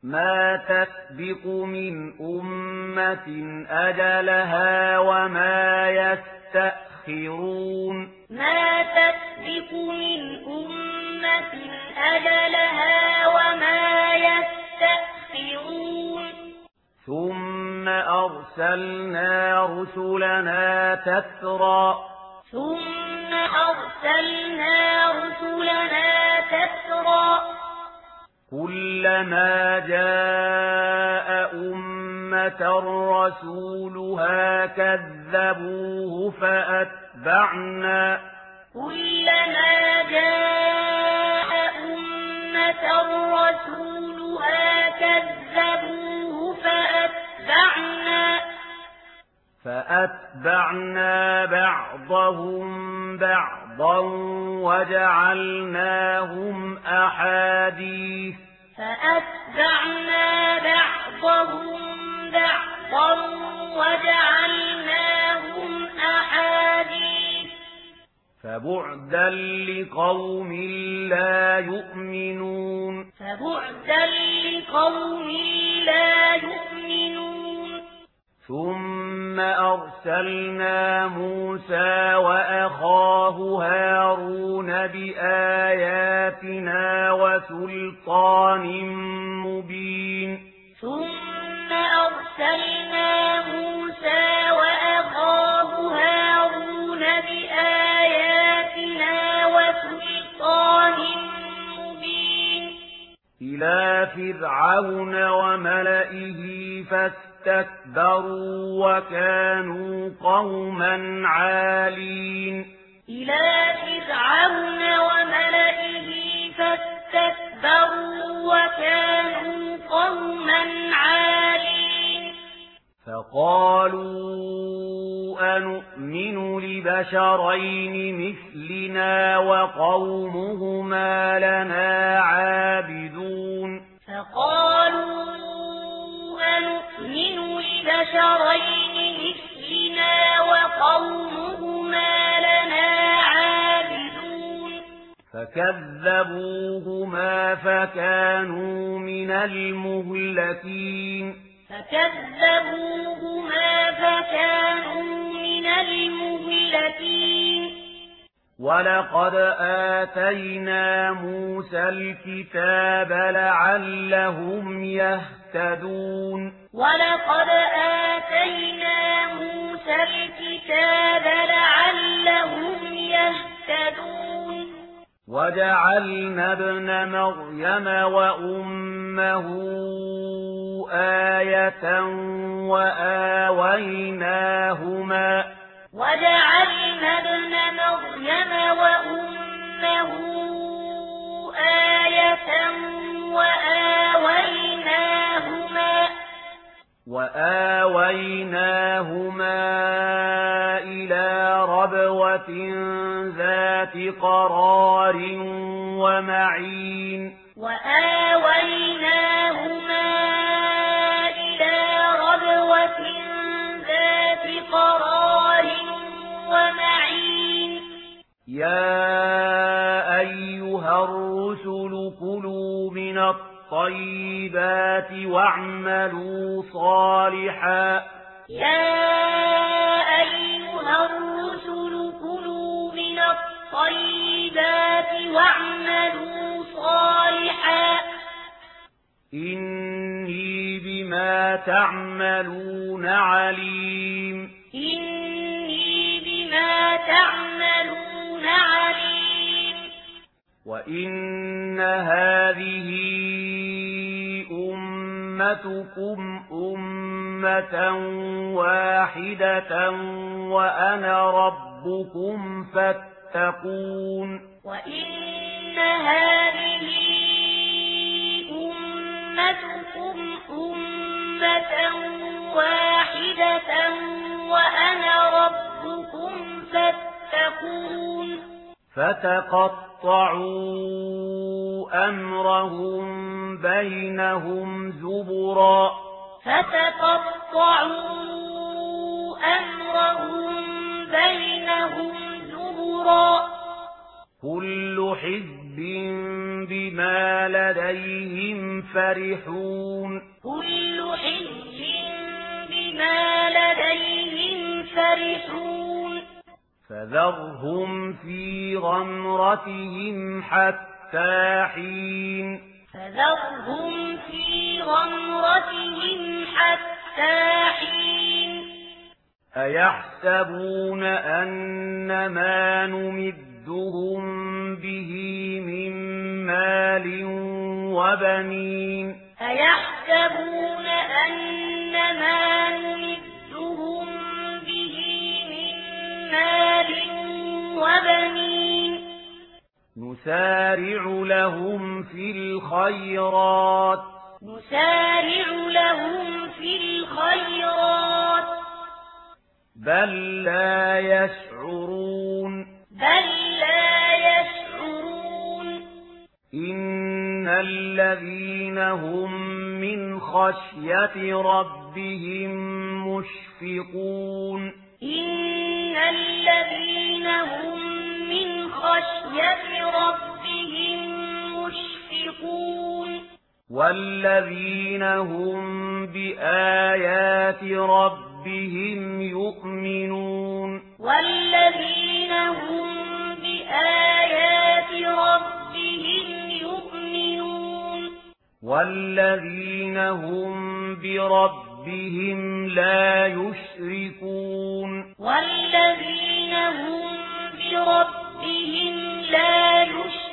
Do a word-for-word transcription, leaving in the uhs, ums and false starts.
ما تسبق من أمة أجلها وما يستأخرون ما تسبق من أمة أجلها وما يستأخرون ثم أرسلنا رسلنا تترى ثم أرسلنا رسلنا تترى كلما جاء أمة رسولها كذبوه فأتبعنا كلما جاء أمة رسولها كذبوه فأتبعنا فأتبعنا بعضهم بعضا وجعلناهم أحاديث فأتبعنا بعضهم بعضا وجعلناهم أحاديث فبعدا لقوم لا يؤمنون فبعدا لقوم لا يؤمنون ثم أرسلنا موسى وأخاه هارون بآياتنا وسلطان مبين ثم أرسلنا موسى وأخاه هارون بآياتنا وسلطان مبين إلى فرعون وملئه فاستكبروا وكانوا قوما عالين إلى فرعون وملئه فاستكبروا وكانوا قوما عالين فقالوا أنؤمن لبشرين مثلنا وقومهما لنا عابدون فقالوا أنؤمن لبشرين مثلنا وقومهما لنا عابدون فكذبوهما فكانوا من المهلكين فكذبوهما فكانوا من المهلكين ولقد آتينا موسى الكتاب لعلهم يهتدون ولقد آتينا موسى الكتاب لعلهم يهتدون وجعلنا ابن مريم وأمه آية وآويناهما وجعلنا ابن مريم وأمه آية وآويناهما وآويناهما إلى ربوة ذات قرار ومعين وآويناهما إلى ربوة ذات قرار ومعين يا أيها الرسل كلوا من الطيبات واعملوا صالحا يا أيها الرسل كلوا من الطيبات واعملوا صالحا إني بما تعملون عليم إني بما تعملون عليم وإن هذه أمتكم أمة واحدة وأنا ربكم فاتقون وإن هذه أمتكم أمة واحدة وأنا ربكم فاتقون فتقطعوا أمرهم بينهم زبرا فتقطعوا أمرهم بينهم زبرا كل حزب حزب بما لديهم فرحون كل حزب بما لديهم فرحون فذرهم في غمرتهم حتى حين فذرهم في غمرتهم حتى حين أيحسبون أن ما نمدهم به من مال وبنين أيحسبون أن ما نمدهم به من مال وبنين نسارع لهم في الخيرات نسارع لهم في الخيرات بل لا يشعرون بل لا يشعرون إن الذين هم من خشية ربهم مشفقون إن الذين هم من خشية ربهم مشفقون والذين هم بآيات ربهم يؤمنون والذين هم بآيات ربهم يؤمنون والذين هم بربهم لا يشركون والذين هم بربهم لا يشركون